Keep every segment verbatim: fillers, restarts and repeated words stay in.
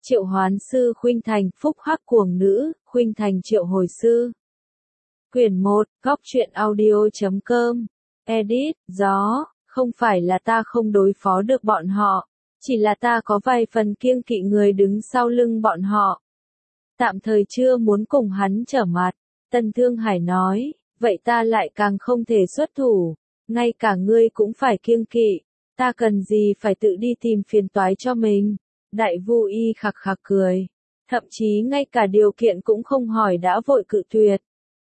Triệu hoán sư khuynh thành, phúc hắc cuồng nữ, khuynh thành triệu hồi sư. Quyển một, góc truyện audio chấm com. Edit, gió, không phải là ta không đối phó được bọn họ, chỉ là ta có vài phần kiêng kỵ người đứng sau lưng bọn họ. Tạm thời chưa muốn cùng hắn trở mặt, Tần Thương Hải nói, vậy ta lại càng không thể xuất thủ, ngay cả ngươi cũng phải kiêng kỵ, ta cần gì phải tự đi tìm phiền toái cho mình. Đại Vu Y khặc khặc cười, thậm chí ngay cả điều kiện cũng không hỏi đã vội cự tuyệt.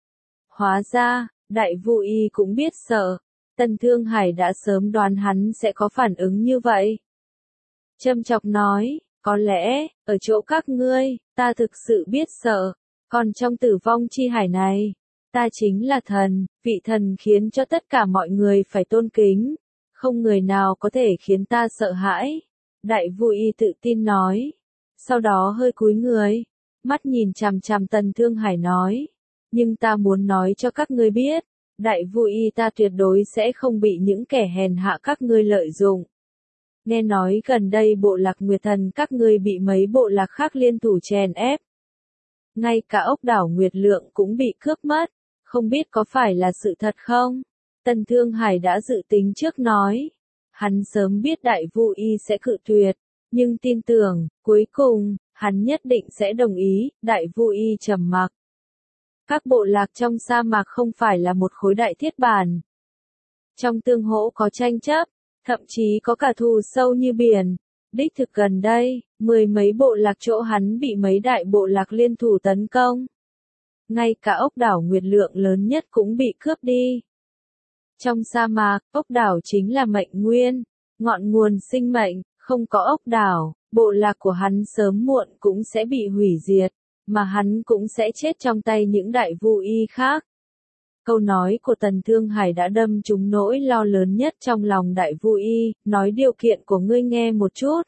Hóa ra, Đại Vu Y cũng biết sợ, Tần Thương Hải đã sớm đoán hắn sẽ có phản ứng như vậy. Châm chọc nói, có lẽ, ở chỗ các ngươi, ta thực sự biết sợ, còn trong tử vong chi hải này, ta chính là thần, vị thần khiến cho tất cả mọi người phải tôn kính, không người nào có thể khiến ta sợ hãi. Đại Vu Y tự tin nói, sau đó hơi cúi người, mắt nhìn chằm chằm Tần Thương Hải nói, nhưng ta muốn nói cho các ngươi biết, Đại Vu Y ta tuyệt đối sẽ không bị những kẻ hèn hạ các ngươi lợi dụng. Nghe nói gần đây bộ lạc Nguyệt Thần các ngươi bị mấy bộ lạc khác liên thủ chèn ép. Ngay cả ốc đảo Nguyệt Lượng cũng bị cướp mất, không biết có phải là sự thật không? Tần Thương Hải đã dự tính trước nói. Hắn sớm biết Đại Vu Y sẽ cự tuyệt, nhưng tin tưởng, cuối cùng, hắn nhất định sẽ đồng ý. Đại Vu Y trầm mặc. Các bộ lạc trong sa mạc không phải là một khối đại thiết bản. Trong tương hỗ có tranh chấp, thậm chí có cả thù sâu như biển. Đích thực gần đây, mười mấy bộ lạc chỗ hắn bị mấy đại bộ lạc liên thủ tấn công. Ngay cả ốc đảo Nguyệt Lượng lớn nhất cũng bị cướp đi. Trong sa mạc, ốc đảo chính là mệnh nguyên, ngọn nguồn sinh mệnh, không có ốc đảo, bộ lạc của hắn sớm muộn cũng sẽ bị hủy diệt, mà hắn cũng sẽ chết trong tay những Đại Vu Y khác. Câu nói của Tần Thương Hải đã đâm trúng nỗi lo lớn nhất trong lòng Đại Vu Y, nói điều kiện của ngươi nghe một chút.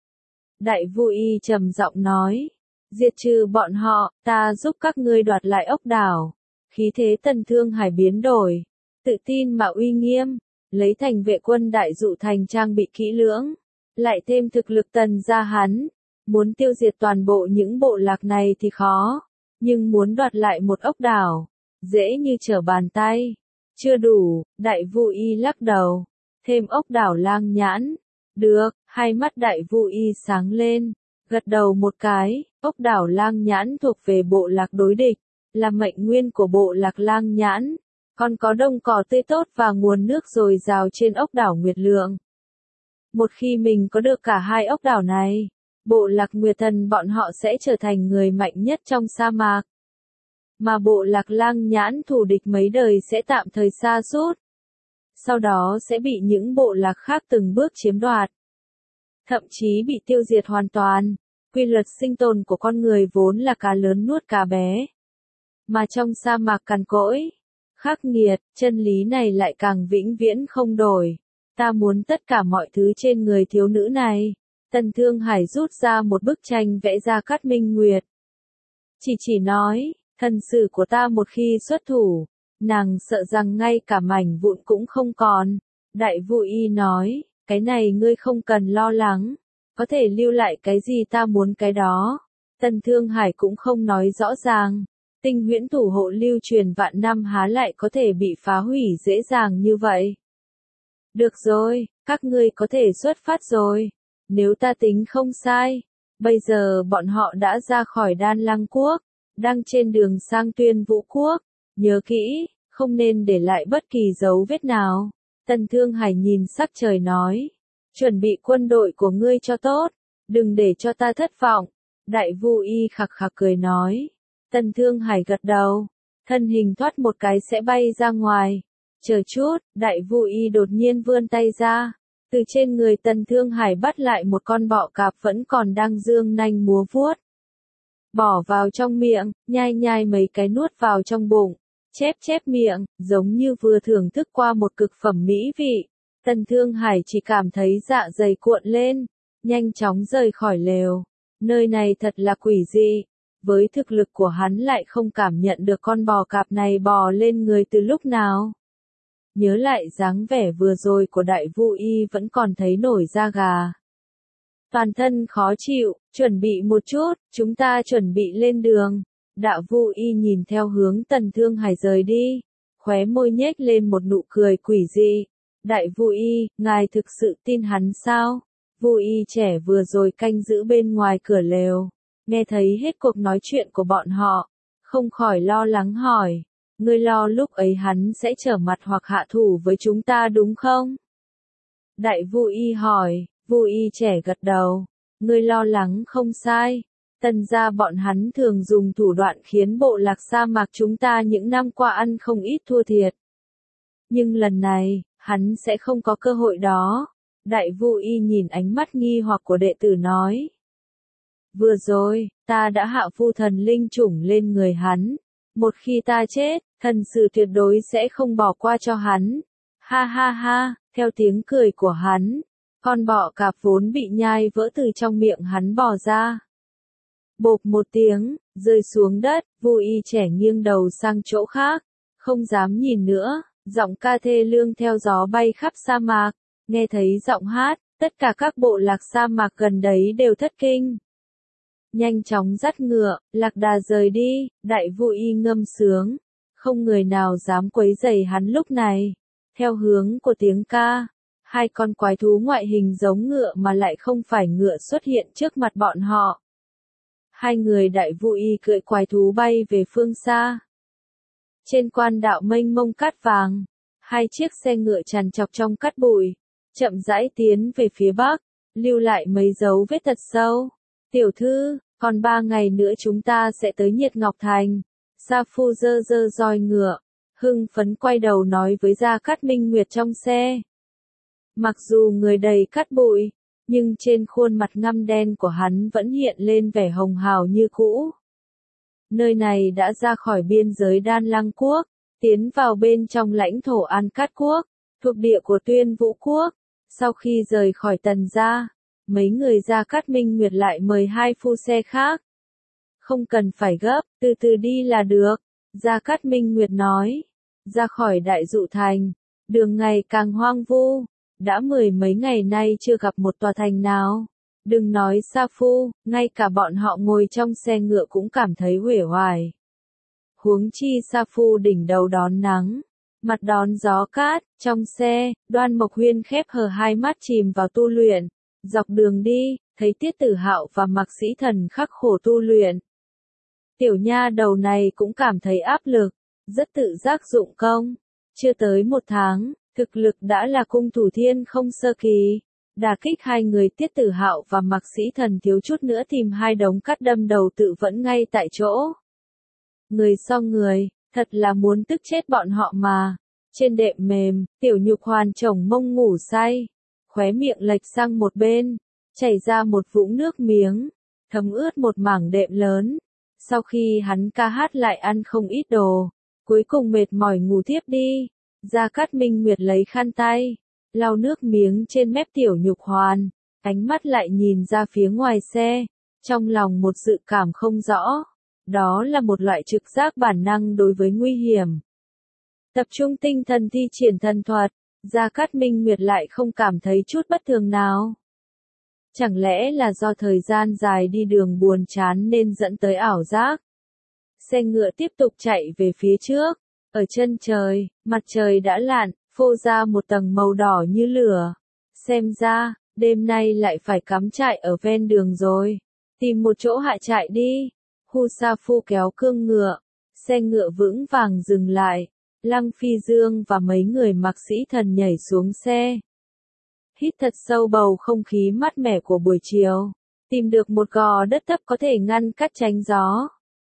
Đại Vu Y trầm giọng nói, diệt trừ bọn họ, ta giúp các ngươi đoạt lại ốc đảo. Khí thế Tần Thương Hải biến đổi, tự tin mà uy nghiêm, lấy thành vệ quân đại dụ thành trang bị kỹ lưỡng, lại thêm thực lực Tần gia hắn, muốn tiêu diệt toàn bộ những bộ lạc này thì khó, nhưng muốn đoạt lại một ốc đảo, dễ như trở bàn tay. Chưa đủ, Đại Vu Y lắc đầu, thêm ốc đảo Lang Nhãn. Được, hai mắt Đại Vu Y sáng lên, gật đầu một cái, ốc đảo Lang Nhãn thuộc về bộ lạc đối địch, là mệnh nguyên của bộ lạc Lang Nhãn, còn có đồng cỏ tươi tốt và nguồn nước dồi dào trên ốc đảo Nguyệt Lượng. Một khi mình có được cả hai ốc đảo này, bộ lạc Nguyệt Thần bọn họ sẽ trở thành người mạnh nhất trong sa mạc. Mà bộ lạc Lang Nhãn thù địch mấy đời sẽ tạm thời sa sút. Sau đó sẽ bị những bộ lạc khác từng bước chiếm đoạt. Thậm chí bị tiêu diệt hoàn toàn. Quy luật sinh tồn của con người vốn là cá lớn nuốt cá bé. Mà trong sa mạc cằn cỗi, khắc nghiệt, chân lý này lại càng vĩnh viễn không đổi. Ta muốn tất cả mọi thứ trên người thiếu nữ này. Tần Thương Hải rút ra một bức tranh vẽ ra Cát Minh Nguyệt. Chỉ chỉ nói, thần sử của ta một khi xuất thủ, nàng sợ rằng ngay cả mảnh vụn cũng không còn. Đại Vu Y nói, cái này ngươi không cần lo lắng, có thể lưu lại cái gì ta muốn cái đó. Tần Thương Hải cũng không nói rõ ràng, tinh huyễn thủ hộ lưu truyền vạn năm há lại có thể bị phá hủy dễ dàng như vậy. Được rồi, các ngươi có thể xuất phát rồi, nếu ta tính không sai, bây giờ bọn họ đã ra khỏi Đan Lăng Quốc, đang trên đường sang Tuyên Vũ Quốc, nhớ kỹ, không nên để lại bất kỳ dấu vết nào. Tần Thương Hải nhìn sắc trời nói, chuẩn bị quân đội của ngươi cho tốt, đừng để cho ta thất vọng. Đại Vu Y khặc khặc cười nói. Tần Thương Hải gật đầu, thân hình thoát một cái sẽ bay ra ngoài. Chờ chút, Đại Vu Y đột nhiên vươn tay ra, từ trên người Tần Thương Hải bắt lại một con bọ cạp vẫn còn đang dương nanh múa vuốt. Bỏ vào trong miệng, nhai nhai mấy cái nuốt vào trong bụng, chép chép miệng, giống như vừa thưởng thức qua một cực phẩm mỹ vị. Tần Thương Hải chỉ cảm thấy dạ dày cuộn lên, nhanh chóng rời khỏi lều. Nơi này thật là quỷ dị, với thực lực của hắn lại không cảm nhận được con bò cạp này bò lên người từ lúc nào. Nhớ lại dáng vẻ vừa rồi của Đại Vu Y vẫn còn thấy nổi da gà. toàn thân khó chịu, chuẩn bị một chút, chúng ta chuẩn bị lên đường. Đạo Vu Y nhìn theo hướng Tần Thương Hải rời đi, khóe môi nhếch lên một nụ cười quỷ dị. Đại Vu Y, ngài thực sự tin hắn sao? Vu Y trẻ vừa rồi canh giữ bên ngoài cửa lều, nghe thấy hết cuộc nói chuyện của bọn họ, không khỏi lo lắng hỏi, ngươi lo lúc ấy hắn sẽ trở mặt hoặc hạ thủ với chúng ta đúng không? Đại Vu Y hỏi, Vu Y trẻ gật đầu, ngươi lo lắng không sai. Tần gia bọn hắn thường dùng thủ đoạn khiến bộ lạc sa mạc chúng ta những năm qua ăn không ít thua thiệt. Nhưng lần này, hắn sẽ không có cơ hội đó. Đại Vu Y nhìn ánh mắt nghi hoặc của đệ tử nói. Vừa rồi, ta đã hạ phu thần linh chủng lên người hắn. Một khi ta chết, thần sử tuyệt đối sẽ không bỏ qua cho hắn. Ha ha ha, theo tiếng cười của hắn, con bọ cạp vốn bị nhai vỡ từ trong miệng hắn bò ra. Bộp một tiếng, rơi xuống đất, Vu Y trẻ nghiêng đầu sang chỗ khác, không dám nhìn nữa, giọng ca thê lương theo gió bay khắp sa mạc, nghe thấy giọng hát, tất cả các bộ lạc sa mạc gần đấy đều thất kinh. Nhanh chóng dắt ngựa, lạc đà rời đi, Đại Vu Y ngâm sướng, không người nào dám quấy rầy hắn lúc này. Theo hướng của tiếng ca, hai con quái thú ngoại hình giống ngựa mà lại không phải ngựa xuất hiện trước mặt bọn họ. Hai người Đại Vu Y cưỡi quái thú bay về phương xa. Trên quan đạo mênh mông cát vàng, hai chiếc xe ngựa tràn trọc trong cát bụi, chậm rãi tiến về phía bắc, lưu lại mấy dấu vết thật sâu. Tiểu thư, còn ba ngày nữa chúng ta sẽ tới Nhiệt Ngọc Thành. Sa Phu dơ dơ roi ngựa, hưng phấn quay đầu nói với Gia Cát Minh Nguyệt trong xe. Mặc dù người đầy cát bụi, nhưng trên khuôn mặt ngăm đen của hắn vẫn hiện lên vẻ hồng hào như cũ. Nơi này đã ra khỏi biên giới Đan Lăng Quốc, tiến vào bên trong lãnh thổ An Cát Quốc, thuộc địa của Tuyên Vũ Quốc. Sau khi rời khỏi Tần gia, mấy người Gia Cát Minh Nguyệt lại mời hai phu xe khác. Không cần phải gấp, từ từ đi là được, Gia Cát Minh Nguyệt nói. Ra khỏi Đại Dụ Thành, đường ngày càng hoang vu, đã mười mấy ngày nay chưa gặp một tòa thành nào. Đừng nói Sa Phu, ngay cả bọn họ ngồi trong xe ngựa cũng cảm thấy uể oải. Huống chi Sa Phu đỉnh đầu đón nắng, mặt đón gió cát, trong xe, Đoan Mộc Huyên khép hờ hai mắt chìm vào tu luyện. Dọc đường đi, thấy Tiết Tử Hạo và Mạc Sĩ Thần khắc khổ tu luyện. Tiểu nha đầu này cũng cảm thấy áp lực, rất tự giác dụng công. Chưa tới một tháng, thực lực đã là cung thủ thiên không sơ kỳ. Đả kích hai người Tiết Tử Hạo và Mạc Sĩ Thần thiếu chút nữa tìm hai đống cát đâm đầu tự vẫn ngay tại chỗ. Người so người, thật là muốn tức chết bọn họ mà. Trên đệm mềm, Tiểu Nhục Hoàn chồng mông ngủ say, khóe miệng lệch sang một bên, chảy ra một vũng nước miếng, thấm ướt một mảng đệm lớn. Sau khi hắn ca hát lại ăn không ít đồ, cuối cùng mệt mỏi ngủ thiếp đi. Gia Cát Minh Nguyệt lấy khăn tay, lau nước miếng trên mép Tiểu Nhục Hoàn, ánh mắt lại nhìn ra phía ngoài xe, trong lòng một dự cảm không rõ. Đó là một loại trực giác bản năng đối với nguy hiểm. Tập trung tinh thần thi triển thần thuật, Gia Cát Minh Nguyệt lại không cảm thấy chút bất thường nào. Chẳng lẽ là do thời gian dài đi đường buồn chán nên dẫn tới ảo giác? Xe ngựa tiếp tục chạy về phía trước, ở chân trời, mặt trời đã lặn, phô ra một tầng màu đỏ như lửa. Xem ra, đêm nay lại phải cắm trại ở ven đường rồi. Tìm một chỗ hạ trại đi. Hu Sa Phu kéo cương ngựa, xe ngựa vững vàng dừng lại. Lăng Phi Dương và mấy người Mạc Sĩ Thần nhảy xuống xe. Hít thật sâu bầu không khí mát mẻ của buổi chiều, tìm được một gò đất thấp có thể ngăn cắt tránh gió.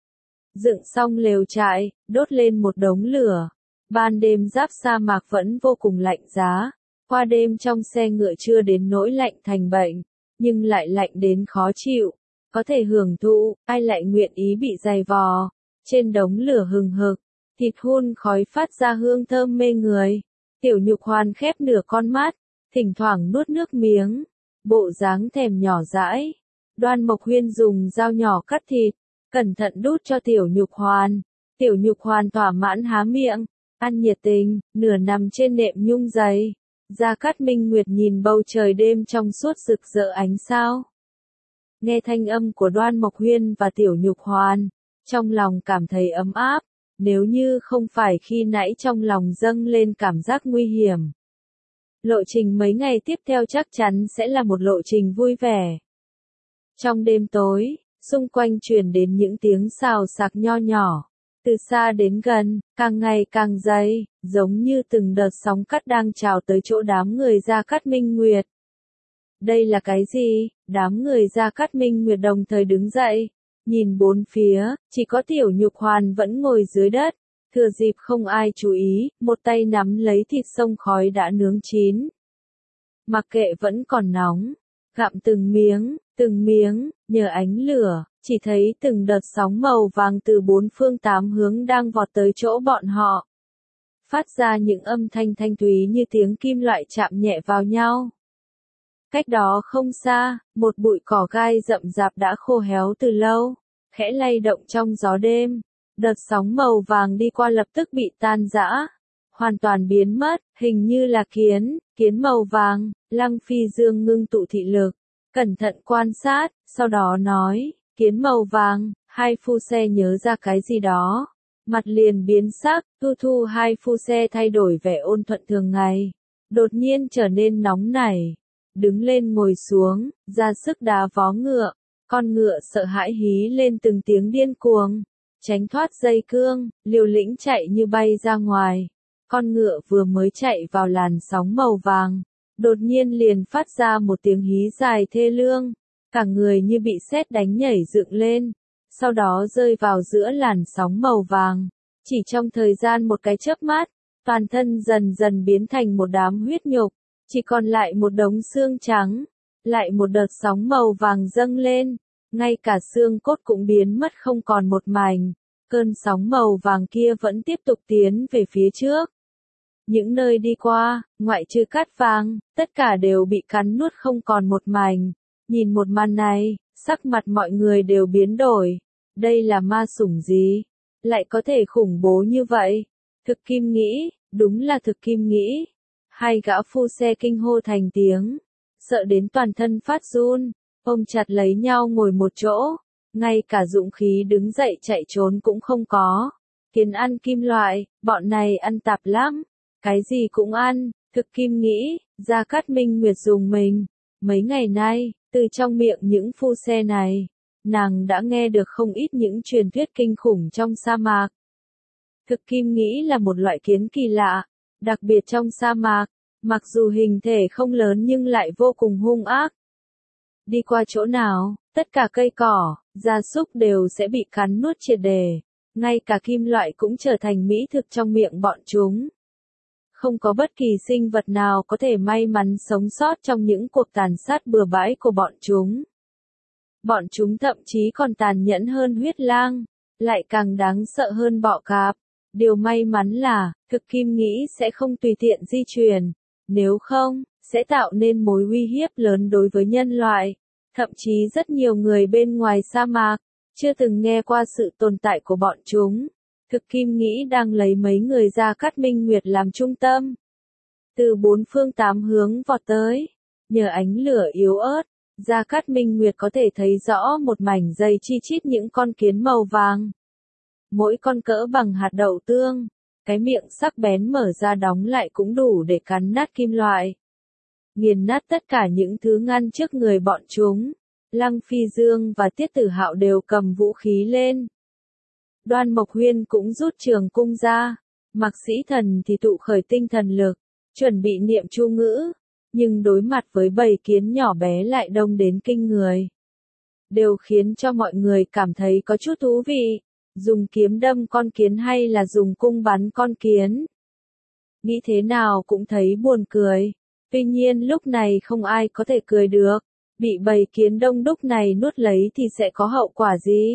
Dựng xong lều trại, đốt lên một đống lửa. Ban đêm giáp sa mạc vẫn vô cùng lạnh giá. Qua đêm trong xe ngựa chưa đến nỗi lạnh thành bệnh, nhưng lại lạnh đến khó chịu. Có thể hưởng thụ, ai lại nguyện ý bị dày vò. Trên đống lửa hừng hực, thịt hun khói phát ra hương thơm mê người. Tiểu Nhục Hoàn khép nửa con mắt, thỉnh thoảng nuốt nước miếng, bộ dáng thèm nhỏ dãi. Đoan Mộc Huyên dùng dao nhỏ cắt thịt, cẩn thận đút cho Tiểu Nhục Hoàn. Tiểu Nhục Hoàn thỏa mãn há miệng, ăn nhiệt tình, nửa nằm trên nệm nhung dày. Gia Cát Minh Nguyệt nhìn bầu trời đêm trong suốt rực rỡ ánh sao. Nghe thanh âm của Đoan Mộc Huyên và Tiểu Nhục Hoàn, trong lòng cảm thấy ấm áp, nếu như không phải khi nãy trong lòng dâng lên cảm giác nguy hiểm. Lộ trình mấy ngày tiếp theo chắc chắn sẽ là một lộ trình vui vẻ. Trong đêm tối, xung quanh truyền đến những tiếng xào xạc nho nhỏ, từ xa đến gần, càng ngày càng dày, giống như từng đợt sóng cắt đang trào tới chỗ đám người Gia Cát Minh Nguyệt. Đây là cái gì? Đám người Gia Cát Minh Nguyệt đồng thời đứng dậy, nhìn bốn phía, chỉ có Tiểu Nhục Hoàn vẫn ngồi dưới đất, thừa dịp không ai chú ý, một tay nắm lấy thịt sông khói đã nướng chín. Mặc kệ vẫn còn nóng, gặm từng miếng, từng miếng, nhờ ánh lửa, chỉ thấy từng đợt sóng màu vàng từ bốn phương tám hướng đang vọt tới chỗ bọn họ. Phát ra những âm thanh thanh thúy như tiếng kim loại chạm nhẹ vào nhau. Cách đó không xa, một bụi cỏ gai rậm rạp đã khô héo từ lâu, khẽ lay động trong gió đêm. Đợt sóng màu vàng đi qua lập tức bị tan rã, hoàn toàn biến mất, hình như là kiến, kiến màu vàng. Lăng Phi Dương ngưng tụ thị lực, cẩn thận quan sát, sau đó nói, kiến màu vàng. Hai phu xe nhớ ra cái gì đó, mặt liền biến sắc, thu thu hai phu xe thay đổi vẻ ôn thuận thường ngày, đột nhiên trở nên nóng nảy, đứng lên ngồi xuống, ra sức đá vó ngựa, con ngựa sợ hãi hí lên từng tiếng điên cuồng, tránh thoát dây cương, liều lĩnh chạy như bay ra ngoài. Con ngựa vừa mới chạy vào làn sóng màu vàng, đột nhiên liền phát ra một tiếng hí dài thê lương, cả người như bị sét đánh nhảy dựng lên, sau đó rơi vào giữa làn sóng màu vàng. Chỉ trong thời gian một cái chớp mắt, toàn thân dần dần biến thành một đám huyết nhục, chỉ còn lại một đống xương trắng, lại một đợt sóng màu vàng dâng lên, ngay cả xương cốt cũng biến mất không còn một mảnh. Cơn sóng màu vàng kia vẫn tiếp tục tiến về phía trước. Những nơi đi qua, ngoại trừ cát vàng, tất cả đều bị cắn nuốt không còn một mảnh. Nhìn một màn này, sắc mặt mọi người đều biến đổi. Đây là ma sủng gì? Lại có thể khủng bố như vậy? Thực Kim nghĩ, đúng là Thực Kim nghĩ. Hai gã phu xe kinh hô thành tiếng, sợ đến toàn thân phát run, ôm chặt lấy nhau ngồi một chỗ, ngay cả dũng khí đứng dậy chạy trốn cũng không có. Kiến ăn kim loại, bọn này ăn tạp lắm, cái gì cũng ăn. Thực Kim nghĩ, Gia Cát Minh Nguyệt dùng mình. Mấy ngày nay, từ trong miệng những phu xe này, nàng đã nghe được không ít những truyền thuyết kinh khủng trong sa mạc. Thực Kim nghĩ là một loại kiến kỳ lạ, đặc biệt trong sa mạc, mặc dù hình thể không lớn nhưng lại vô cùng hung ác. Đi qua chỗ nào, tất cả cây cỏ, gia súc đều sẽ bị cắn nuốt triệt để, ngay cả kim loại cũng trở thành mỹ thực trong miệng bọn chúng. Không có bất kỳ sinh vật nào có thể may mắn sống sót trong những cuộc tàn sát bừa bãi của bọn chúng. Bọn chúng thậm chí còn tàn nhẫn hơn huyết lang, lại càng đáng sợ hơn bọ cạp. Điều may mắn là, Thực Kim nghĩ sẽ không tùy tiện di chuyển, nếu không, sẽ tạo nên mối uy hiếp lớn đối với nhân loại. Thậm chí rất nhiều người bên ngoài sa mạc, chưa từng nghe qua sự tồn tại của bọn chúng. Thực Kim nghĩ đang lấy mấy người Gia Cát Minh Nguyệt làm trung tâm. Từ bốn phương tám hướng vọt tới, nhờ ánh lửa yếu ớt, Gia Cát Minh Nguyệt có thể thấy rõ một mảnh dày chi chít những con kiến màu vàng. Mỗi con cỡ bằng hạt đậu tương, cái miệng sắc bén mở ra đóng lại cũng đủ để cắn nát kim loại. Nghiền nát tất cả những thứ ngăn trước người bọn chúng. Lăng Phi Dương và Tiết Tử Hạo đều cầm vũ khí lên. Đoan Mộc Huyên cũng rút trường cung ra. Mạc Sĩ Thần thì tụ khởi tinh thần lực, chuẩn bị niệm chú ngữ. Nhưng đối mặt với bầy kiến nhỏ bé lại đông đến kinh người, đều khiến cho mọi người cảm thấy có chút thú vị. Dùng kiếm đâm con kiến hay là dùng cung bắn con kiến? Nghĩ thế nào cũng thấy buồn cười. Tuy nhiên lúc này không ai có thể cười được. Bị bầy kiến đông đúc này nuốt lấy thì sẽ có hậu quả gì?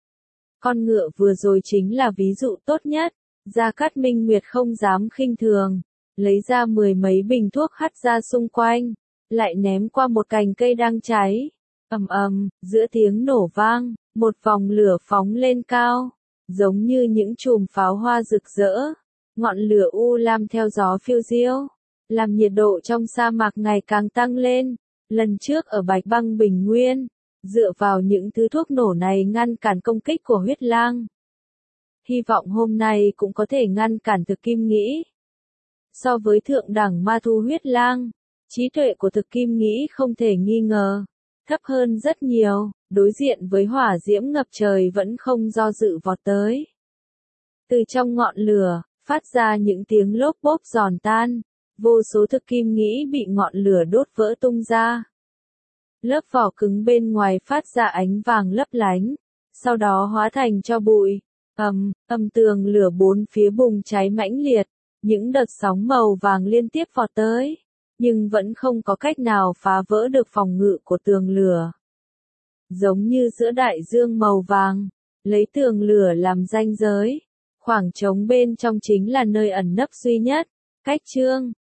Con ngựa vừa rồi chính là ví dụ tốt nhất. Gia Cát Minh Nguyệt không dám khinh thường, lấy ra mười mấy bình thuốc hắt ra xung quanh, lại ném qua một cành cây đang cháy. Ầm ầm, giữa tiếng nổ vang, một vòng lửa phóng lên cao, giống như những chùm pháo hoa rực rỡ. Ngọn lửa u lam theo gió phiêu diêu, làm nhiệt độ trong sa mạc ngày càng tăng lên. Lần trước ở Bạch Băng Bình Nguyên, dựa vào những thứ thuốc nổ này ngăn cản công kích của huyết lang. Hy vọng hôm nay cũng có thể ngăn cản thực kim nghĩ. So với thượng đẳng ma thu huyết lang, trí tuệ của thực kim nghĩ không thể nghi ngờ, thấp hơn rất nhiều, đối diện với hỏa diễm ngập trời vẫn không do dự vọt tới. Từ trong ngọn lửa, phát ra những tiếng lốp bốp giòn tan, vô số thực kim nghĩ bị ngọn lửa đốt vỡ tung ra. Lớp vỏ cứng bên ngoài phát ra ánh vàng lấp lánh, sau đó hóa thành tro bụi. Ầm, âm tường lửa bốn phía bùng cháy mãnh liệt, những đợt sóng màu vàng liên tiếp vọt tới, nhưng vẫn không có cách nào phá vỡ được phòng ngự của tường lửa. Giống như giữa đại dương màu vàng, lấy tường lửa làm ranh giới, khoảng trống bên trong chính là nơi ẩn nấp duy nhất. Cách chương